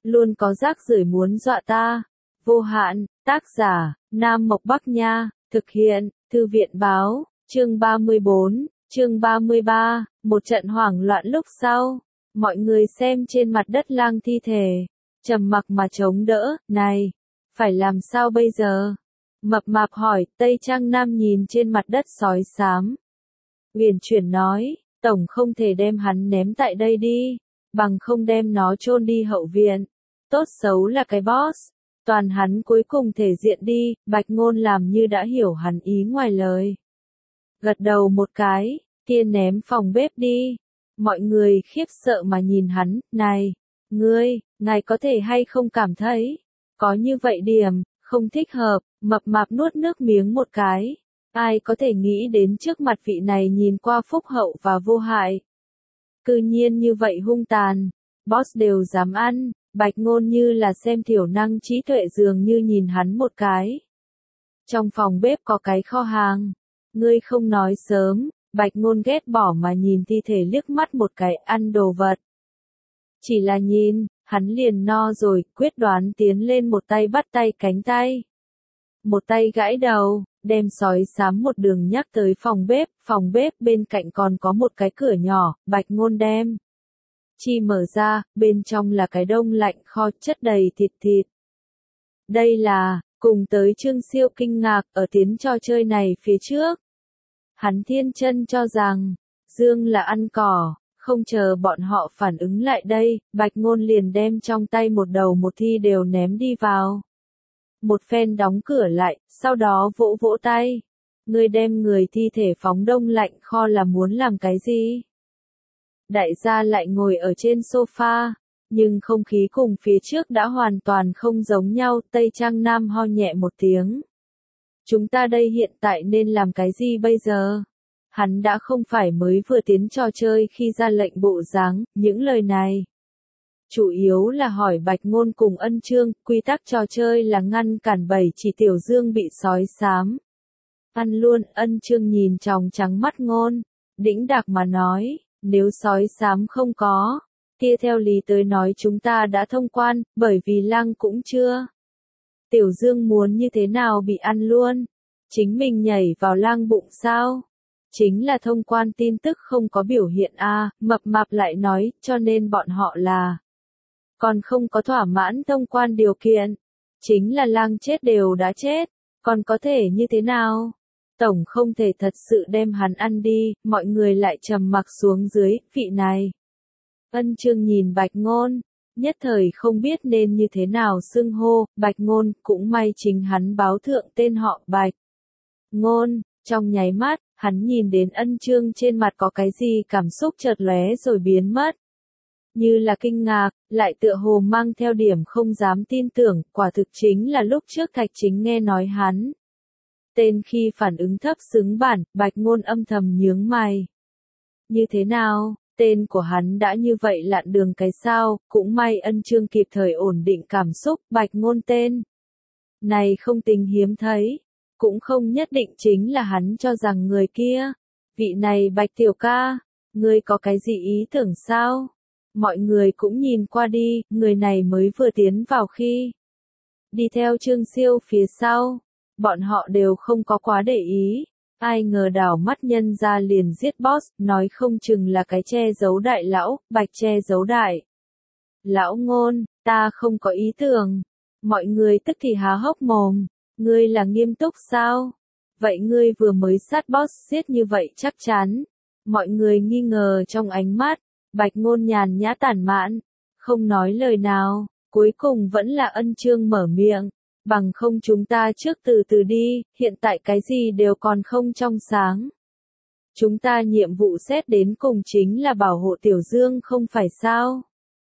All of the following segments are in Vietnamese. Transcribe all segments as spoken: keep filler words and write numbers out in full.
luôn có rác rưởi muốn dọa ta. Vô hạn, tác giả, Nam Mộc Bắc Nha, thực hiện, Thư viện Báo, chương ba mươi bốn, chương ba mươi ba, một trận hoảng loạn lúc sau. Mọi người xem trên mặt đất Lang thi thể, trầm mặc mà chống đỡ, này, phải làm sao bây giờ? Mập mạp hỏi, Tây Trang Nam nhìn trên mặt đất sói xám. Uyển chuyển nói, tổng không thể đem hắn ném tại đây đi, bằng không đem nó chôn đi hậu viện. Tốt xấu là cái boss, toàn hắn cuối cùng thể diện đi, Bạch Ngôn làm như đã hiểu hắn ý ngoài lời. Gật đầu một cái, kia ném phòng bếp đi. Mọi người khiếp sợ mà nhìn hắn, này, ngươi, ngài có thể hay không cảm thấy, có như vậy điểm, không thích hợp, mập mạp nuốt nước miếng một cái. Ai có thể nghĩ đến trước mặt vị này nhìn qua phúc hậu và vô hại. Cư nhiên như vậy hung tàn, boss đều dám ăn, Bạch Ngôn như là xem thiểu năng trí tuệ dường như nhìn hắn một cái. Trong phòng bếp có cái kho hàng, ngươi không nói sớm, Bạch Ngôn ghét bỏ mà nhìn thi thể liếc mắt một cái ăn đồ vật. Chỉ là nhìn, hắn liền no rồi, quyết đoán tiến lên một tay bắt tay cánh tay. Một tay gãi đầu, đem sói xám một đường nhắc tới phòng bếp, phòng bếp bên cạnh còn có một cái cửa nhỏ, Bạch Ngôn đem chi mở ra, bên trong là cái đông lạnh kho chất đầy thịt thịt. Đây là, cùng tới Trương Siêu kinh ngạc, ở tiến trò chơi này phía trước. Hắn thiên chân cho rằng, Dương là ăn cỏ, không chờ bọn họ phản ứng lại đây, Bạch Ngôn liền đem trong tay một đầu một thi đều ném đi vào. Một phen đóng cửa lại, sau đó vỗ vỗ tay. Ngươi đem người thi thể phóng đông lạnh kho là muốn làm cái gì? Đại gia lại ngồi ở trên sofa, nhưng không khí cùng phía trước đã hoàn toàn không giống nhau, Tây Trang Nam ho nhẹ một tiếng. Chúng ta đây hiện tại nên làm cái gì bây giờ? Hắn đã không phải mới vừa tiến trò chơi khi ra lệnh bộ dáng, những lời này. Chủ yếu là hỏi Bạch Ngôn cùng Ân Chương, quy tắc trò chơi là ngăn cản bảy chỉ Tiểu Dương bị sói xám. Ăn luôn, Ân Chương nhìn tròng trắng mắt Ngôn, đĩnh đạc mà nói, nếu sói xám không có, kia theo lý tới nói chúng ta đã thông quan, bởi vì Lang cũng chưa. Tiểu Dương muốn như thế nào bị ăn luôn? Chính mình nhảy vào Lang bụng sao? Chính là thông quan tin tức không có biểu hiện a, à, mập mạp lại nói, cho nên bọn họ là còn không có thỏa mãn thông quan điều kiện. Chính là Lang chết đều đã chết, còn có thể như thế nào? Tổng không thể thật sự đem hắn ăn đi, mọi người lại trầm mặc xuống dưới, vị này. Ân Chương nhìn Bạch Ngôn, nhất thời không biết nên như thế nào xưng hô, Bạch Ngôn, cũng may chính hắn báo thượng tên họ Bạch Ngôn, trong nháy mắt, hắn nhìn đến Ân Chương trên mặt có cái gì cảm xúc chợt lóe rồi biến mất. Như là kinh ngạc, lại tựa hồ mang theo điểm không dám tin tưởng, quả thực chính là lúc trước Thạch Chính nghe nói hắn. Tên khi phản ứng thấp xứng bản, Bạch Ngôn âm thầm nhướng mày. Như thế nào, tên của hắn đã như vậy lạn đường cái sao, cũng may Ân Chương kịp thời ổn định cảm xúc, Bạch Ngôn tên này không tính hiếm thấy, cũng không nhất định chính là hắn cho rằng người kia. Vị này Bạch tiểu ca, ngươi có cái gì ý tưởng sao? Mọi người cũng nhìn qua đi, người này mới vừa tiến vào khi đi theo Trương Siêu phía sau. Bọn họ đều không có quá để ý, ai ngờ đảo mắt nhân ra liền giết boss, nói không chừng là cái che giấu đại lão, Bạch che giấu đại lão Ngôn, ta không có ý tưởng. Mọi người tức thì há hốc mồm, ngươi là nghiêm túc sao? Vậy ngươi vừa mới sát boss giết như vậy chắc chắn. Mọi người nghi ngờ trong ánh mắt, Bạch Ngôn nhàn nhã tản mạn, không nói lời nào, cuối cùng vẫn là Ân Chương mở miệng. Bằng không chúng ta trước từ từ đi, hiện tại cái gì đều còn không trong sáng. Chúng ta nhiệm vụ xét đến cùng chính là bảo hộ Tiểu Dương không phải sao?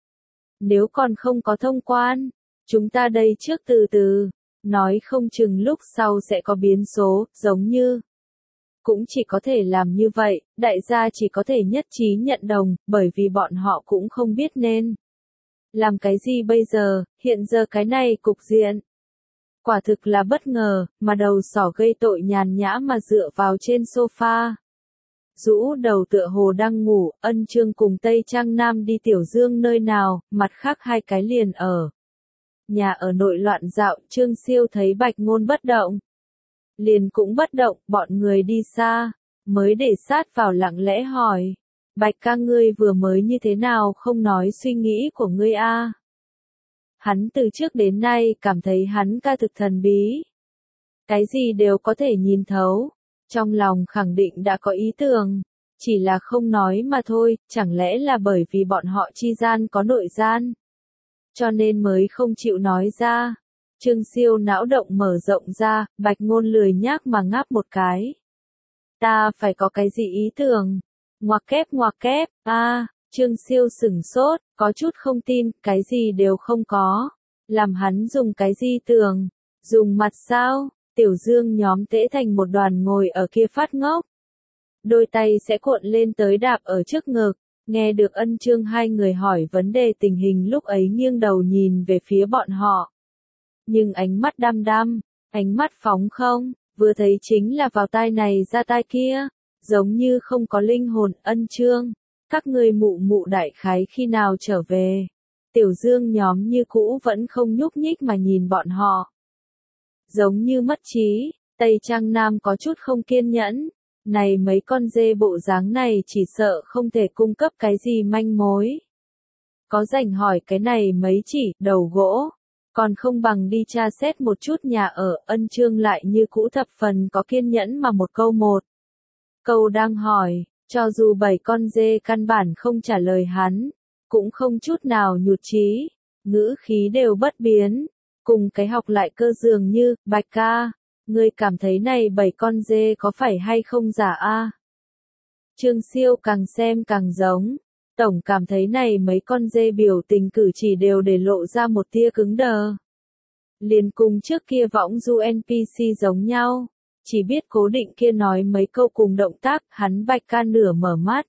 Nếu còn không có thông quan, chúng ta đây trước từ từ, nói không chừng lúc sau sẽ có biến số, giống như. Cũng chỉ có thể làm như vậy, đại gia chỉ có thể nhất trí nhận đồng, bởi vì bọn họ cũng không biết nên làm cái gì bây giờ, hiện giờ cái này cục diện. Quả thực là bất ngờ, mà đầu sỏ gây tội nhàn nhã mà dựa vào trên sofa. rũ đầu tựa hồ đang ngủ, Ân Chương cùng Tây Trang Nam đi Tiểu Dương nơi nào, mặt khác hai cái liền ở. Nhà ở nội loạn dạo, Trương Siêu thấy Bạch Ngôn bất động. Liền cũng bất động, bọn người đi xa, mới để sát vào lặng lẽ hỏi. Bạch ca ngươi vừa mới như thế nào không nói suy nghĩ của ngươi a? Hắn từ trước đến nay cảm thấy hắn ca thực thần bí. Cái gì đều có thể nhìn thấu, trong lòng khẳng định đã có ý tưởng, chỉ là không nói mà thôi, chẳng lẽ là bởi vì bọn họ chi gian có nội gian, cho nên mới không chịu nói ra. Trương Siêu não động mở rộng ra, Bạch Ngôn lười nhác mà ngáp một cái. Ta phải có cái gì ý tưởng? Ngoặc kép ngoặc kép, a, à, Trương Siêu sửng sốt, có chút không tin, cái gì đều không có. Làm hắn dùng cái gì tưởng? Dùng mặt sao? Tiểu Dương nhóm tễ thành một đoàn ngồi ở kia phát ngốc. Đôi tay sẽ cuộn lên tới đạp ở trước ngực, nghe được Ân Chương hai người hỏi vấn đề tình hình lúc ấy nghiêng đầu nhìn về phía bọn họ. Nhưng ánh mắt đăm đăm, ánh mắt phóng không, vừa thấy chính là vào tai này ra tai kia, giống như không có linh hồn. Ân Chương, các ngươi mụ mụ đại khái khi nào trở về? Tiểu Dương nhóm như cũ vẫn không nhúc nhích mà nhìn bọn họ. Giống như mất trí, Tây Trang Nam có chút không kiên nhẫn, này mấy con dê bộ dáng này chỉ sợ không thể cung cấp cái gì manh mối. Có rảnh hỏi cái này mấy chỉ, đầu gỗ, còn không bằng đi tra xét một chút nhà ở. Ân Chương lại như cũ thập phần có kiên nhẫn mà một câu một. Câu đang hỏi, cho dù bảy con dê căn bản không trả lời hắn, cũng không chút nào nhụt chí, ngữ khí đều bất biến, cùng cái học lại cơ dường như, Bạch ca, ngươi cảm thấy này bảy con dê có phải hay không giả a? Trương Siêu càng xem càng giống, tổng cảm thấy này mấy con dê biểu tình cử chỉ đều để lộ ra một tia cứng đờ. Liền cùng trước kia võng du en pê xê giống nhau, chỉ biết cố định kia nói mấy câu cùng động tác. Hắn Bạch ca nửa mở mắt,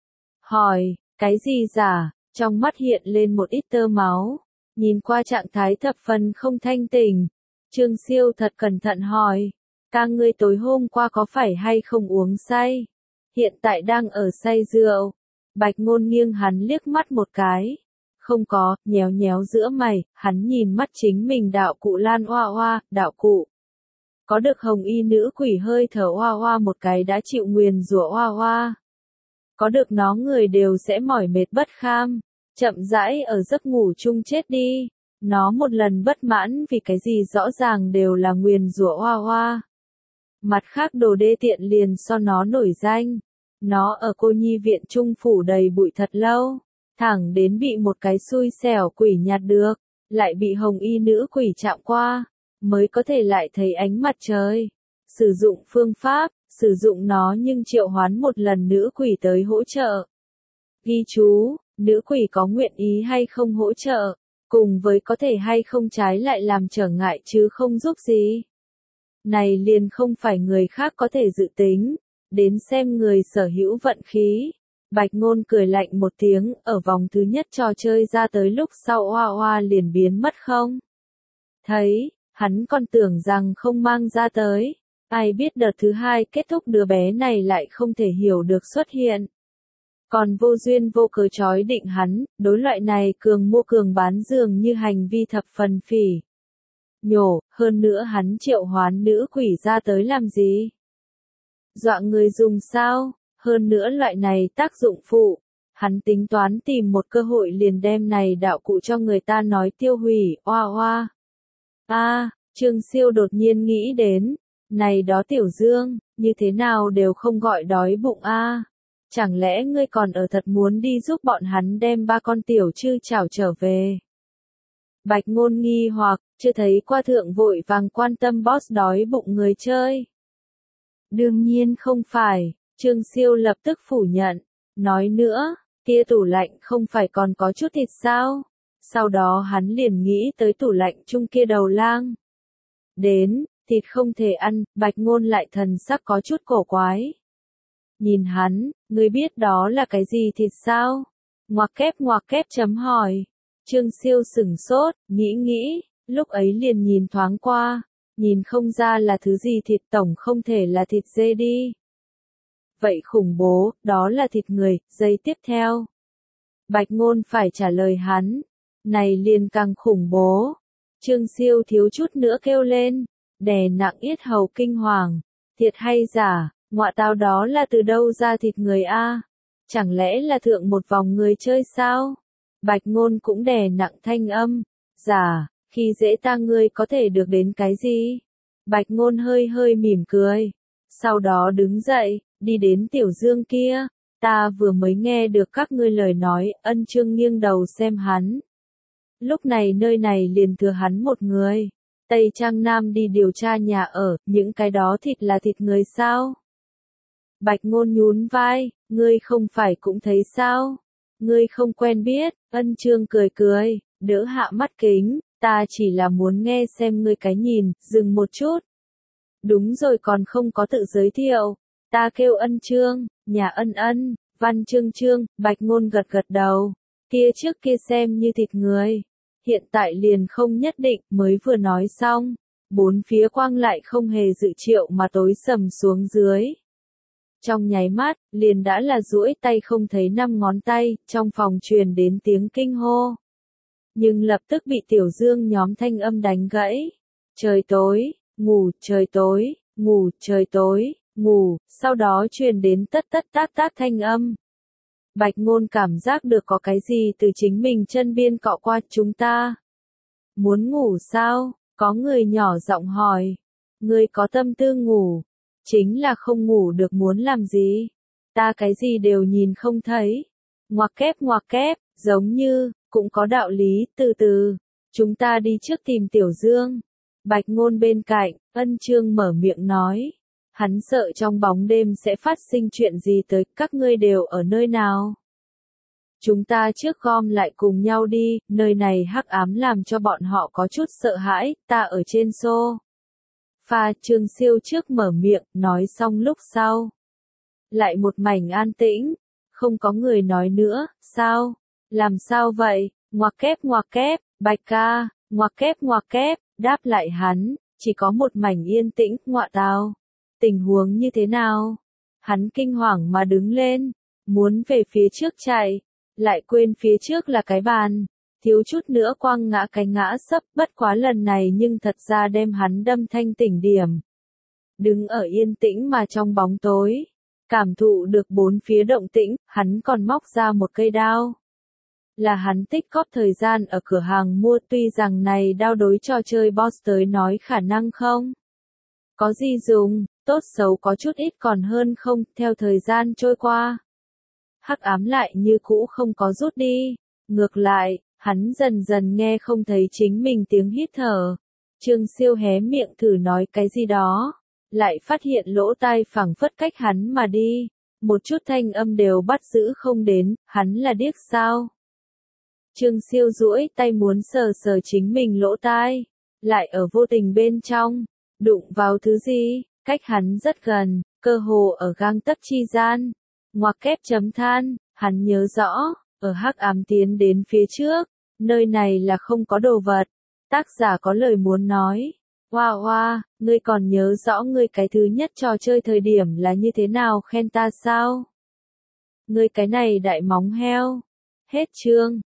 hỏi, cái gì giả? Trong mắt hiện lên một ít tơ máu, nhìn qua trạng thái thập phần không thanh tỉnh. Trương Siêu thật cẩn thận hỏi, ca ngươi tối hôm qua có phải hay không uống say? Hiện tại đang ở say rượu. Bạch Ngôn nghiêng hắn liếc mắt một cái. Không có, nhéo nhéo giữa mày, hắn nhìn mắt chính mình đạo cụ Lan Hoa Hoa, đạo cụ. Có được hồng y nữ quỷ hơi thở Hoa Hoa một cái đã chịu nguyền rủa Hoa Hoa. Có được nó người đều sẽ mỏi mệt bất kham, chậm rãi ở giấc ngủ chung chết đi. Nó một lần bất mãn vì cái gì rõ ràng đều là nguyền rủa Hoa Hoa. Mặt khác đồ đê tiện liền so nó nổi danh. Nó ở cô nhi viện trung phủ đầy bụi thật lâu, thẳng đến bị một cái xui xẻo quỷ nhặt được, lại bị hồng y nữ quỷ chạm qua, mới có thể lại thấy ánh mặt trời. Sử dụng phương pháp, sử dụng nó nhưng triệu hoán một lần nữ quỷ tới hỗ trợ. Ghi chú, nữ quỷ có nguyện ý hay không hỗ trợ, cùng với có thể hay không trái lại làm trở ngại chứ không giúp gì. Này liền không phải người khác có thể dự tính, đến xem người sở hữu vận khí. Bạch Ngôn cười lạnh một tiếng, ở vòng thứ nhất trò chơi ra tới lúc sau Hoa Hoa liền biến mất không thấy, hắn còn tưởng rằng không mang ra tới. Ai biết đợt thứ hai kết thúc đứa bé này lại không thể hiểu được xuất hiện. Còn vô duyên vô cớ chói định hắn, đối loại này cường mua cường bán dường như hành vi thập phần phỉ nhổ. Hơn nữa hắn triệu hoán nữ quỷ ra tới làm gì? Dọa người dùng sao? Hơn nữa loại này tác dụng phụ, hắn tính toán tìm một cơ hội liền đem này đạo cụ cho người ta nói tiêu hủy. Oa oa. A, à, Trương Siêu đột nhiên nghĩ đến, này đó Tiểu Dương, như thế nào đều không gọi đói bụng a? À? Chẳng lẽ ngươi còn ở thật muốn đi giúp bọn hắn đem ba con tiểu trư chảo trở về? Bạch Ngôn nghi hoặc, chưa thấy qua thượng vội vàng quan tâm boss đói bụng người chơi. Đương nhiên không phải, Trương Siêu lập tức phủ nhận, nói nữa, kia tủ lạnh không phải còn có chút thịt sao? Sau đó hắn liền nghĩ tới tủ lạnh chung kia đầu lang. Đến, thịt không thể ăn, Bạch Ngôn lại thần sắc có chút cổ quái. Nhìn hắn, ngươi biết đó là cái gì thịt sao? Ngoặc kép ngoặc kép chấm hỏi. Trương Siêu sửng sốt, nghĩ nghĩ, lúc ấy liền nhìn thoáng qua, nhìn không ra là thứ gì thịt, tổng không thể là thịt dê đi. vậy khủng bố, đó là thịt người, giây tiếp theo. Bạch Ngôn phải trả lời hắn, này liền càng khủng bố. Trương Siêu thiếu chút nữa kêu lên, đè nặng yết hầu kinh hoàng, thiệt hay giả, ngọa tao đó là từ đâu ra thịt người a? Chẳng lẽ là thượng một vòng người chơi sao? Bạch Ngôn cũng đè nặng thanh âm, giả, khi dễ ta ngươi có thể được đến cái gì? Bạch Ngôn hơi hơi mỉm cười, sau đó đứng dậy, đi đến Tiểu Dương kia, ta vừa mới nghe được các ngươi lời nói, Ân Chương nghiêng đầu xem hắn. Lúc này nơi này liền thừa hắn một người. Tây Trang Nam đi điều tra nhà ở, những cái đó thịt là thịt người sao? Bạch Ngôn nhún vai, ngươi không phải cũng thấy sao? Ngươi không quen biết, Ân Chương cười cười, đỡ hạ mắt kính, ta chỉ là muốn nghe xem ngươi cái nhìn, dừng một chút. Đúng rồi còn không có tự giới thiệu, ta kêu Ân Chương, nhà Ân Ân, Văn Chương Chương, Bạch Ngôn gật gật đầu, kia trước kia xem như thịt người. Hiện tại liền không nhất định, mới vừa nói xong, bốn phía quang lại không hề dự triệu mà tối sầm xuống dưới. Trong nháy mắt, liền đã là duỗi tay không thấy năm ngón tay, trong phòng truyền đến tiếng kinh hô. Nhưng lập tức bị Tiểu Dương nhóm thanh âm đánh gãy. Trời tối, ngủ, trời tối, ngủ, trời tối, ngủ, sau đó truyền đến tất tất tát tát thanh âm. Bạch Ngôn cảm giác được có cái gì từ chính mình chân biên cọ qua chúng ta. Muốn ngủ sao? Có người nhỏ giọng hỏi. Ngươi có tâm tư ngủ, chính là không ngủ được muốn làm gì? Ta cái gì đều nhìn không thấy. Ngoặc kép ngoặc kép, giống như, cũng có đạo lý, từ từ. Chúng ta đi trước tìm Tiểu Dương. Bạch Ngôn bên cạnh, Ân Chương mở miệng nói. Hắn sợ trong bóng đêm sẽ phát sinh chuyện gì tới, các ngươi đều ở nơi nào? Chúng ta trước gom lại cùng nhau đi, nơi này hắc ám làm cho bọn họ có chút sợ hãi, ta ở trên xô. Pha Trương Siêu trước mở miệng, nói xong lúc sau. Lại một mảnh an tĩnh, không có người nói nữa, sao? Làm sao vậy? Ngoặc kép ngoặc kép, Bạch ca, ngoặc kép ngoặc kép, đáp lại hắn, chỉ có một mảnh yên tĩnh, ngọa tào. Tình huống như thế nào? Hắn kinh hoàng mà đứng lên, muốn về phía trước chạy, lại quên phía trước là cái bàn, thiếu chút nữa quăng ngã cái ngã sấp, bất quá lần này nhưng thật ra đem hắn đâm thanh tỉnh điểm. Đứng ở yên tĩnh mà trong bóng tối, cảm thụ được bốn phía động tĩnh, hắn còn móc ra một cây đao. Là hắn tích cóp thời gian ở cửa hàng mua, tuy rằng này đao đối cho chơi boss tới nói khả năng không có gì dùng, tốt xấu có chút ít còn hơn không, theo thời gian trôi qua. Hắc ám lại như cũ không có rút đi, ngược lại, hắn dần dần nghe không thấy chính mình tiếng hít thở. Trương Siêu hé miệng thử nói cái gì đó, lại phát hiện lỗ tai phẳng phất cách hắn mà đi, một chút thanh âm đều bắt giữ không đến, hắn là điếc sao? Trương Siêu duỗi tay muốn sờ sờ chính mình lỗ tai, lại ở vô tình bên trong, đụng vào thứ gì, cách hắn rất gần, cơ hồ ở gang tấc chi gian. Ngoặc kép chấm than, hắn nhớ rõ, ở hắc ám tiến đến phía trước, nơi này là không có đồ vật. Tác giả có lời muốn nói. Hoa hoa, ngươi còn nhớ rõ ngươi cái thứ nhất trò chơi thời điểm là như thế nào khen ta sao? Ngươi cái này đại móng heo. Hết chương.